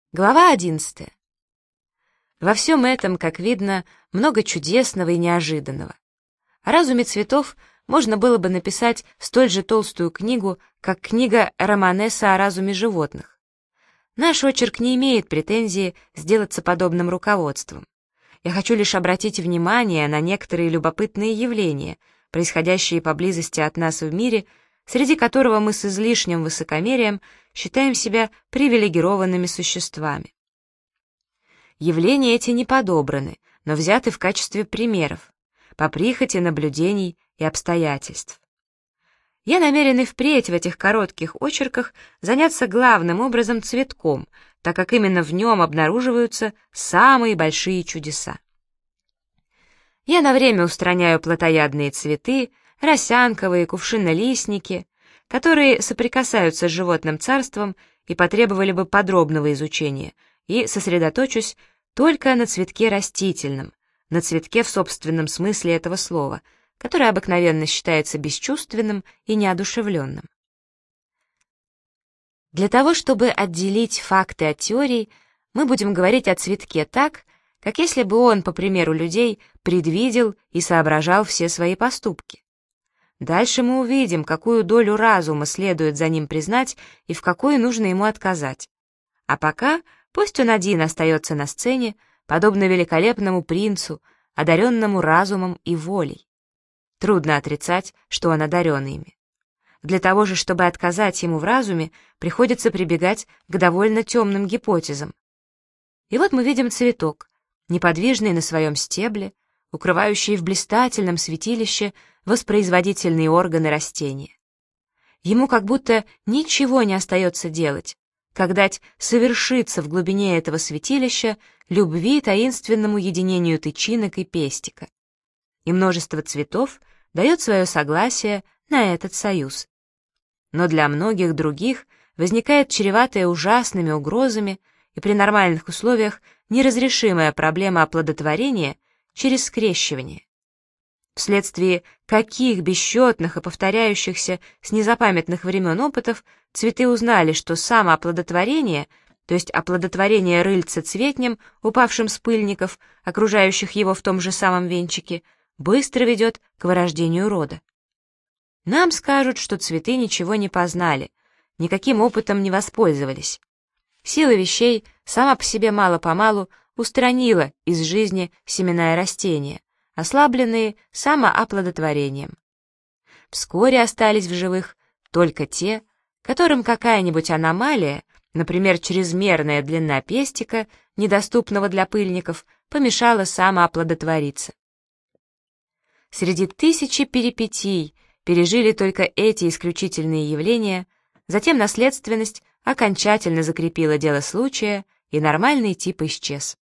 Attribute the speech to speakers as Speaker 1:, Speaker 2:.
Speaker 1: Глава 11. Во всем этом, как видно, много чудесного и неожиданного. О разуме цветов можно было бы написать столь же толстую книгу, как книга Романеса о разуме животных. Наш очерк не имеет претензии сделаться подобным руководством. Я хочу лишь обратить внимание на некоторые любопытные явления, происходящие поблизости от нас в мире, среди которого мы с излишним высокомерием считаем себя привилегированными существами. Явления эти не подобраны, но взяты в качестве примеров, по прихоти наблюдений и обстоятельств. Я намерен и впредь в этих коротких очерках заняться главным образом цветком, так как именно в нем обнаруживаются самые большие чудеса. Я на время устраняю плотоядные цветы, росянковые, кувшинолистники, которые соприкасаются с животным царством и потребовали бы подробного изучения, и сосредоточусь только на цветке растительном, на цветке в собственном смысле этого слова, который обыкновенно считается бесчувственным и неодушевленным. Для того, чтобы отделить факты от теорий, мы будем говорить о цветке так, как если бы он, по примеру людей, предвидел и соображал все свои поступки. Дальше мы увидим, какую долю разума следует за ним признать и в какую нужно ему отказать. А пока пусть он один остается на сцене, подобно великолепному принцу, одаренному разумом и волей. Трудно отрицать, что он одарен ими. Для того же, чтобы отказать ему в разуме, приходится прибегать к довольно темным гипотезам. И вот мы видим цветок, неподвижный на своем стебле, укрывающий в блистательном святилище воспроизводительные органы растения. Ему как будто ничего не остается делать, как дать совершиться в глубине этого святилища любви таинственному единению тычинок и пестика. И множество цветов дает свое согласие на этот союз. Но для многих других возникает чреватая ужасными угрозами и при нормальных условиях неразрешимая проблема оплодотворения через скрещивание. Вследствие каких бесчетных и повторяющихся с незапамятных времен опытов цветы узнали, что самооплодотворение, то есть оплодотворение рыльца цветнем, упавшим с пыльников, окружающих его в том же самом венчике, быстро ведет к вырождению рода. Нам скажут, что цветы ничего не познали, никаким опытом не воспользовались. Сила вещей сама по себе мало-помалу устранила из жизни семена и растения, ослабленные самооплодотворением. Вскоре остались в живых только те, которым какая-нибудь аномалия, например, чрезмерная длина пестика, недоступного для пыльников, помешала самооплодотвориться. Среди тысячи перипетий пережили только эти исключительные явления, затем наследственность окончательно закрепила дело случая, и нормальный тип исчез.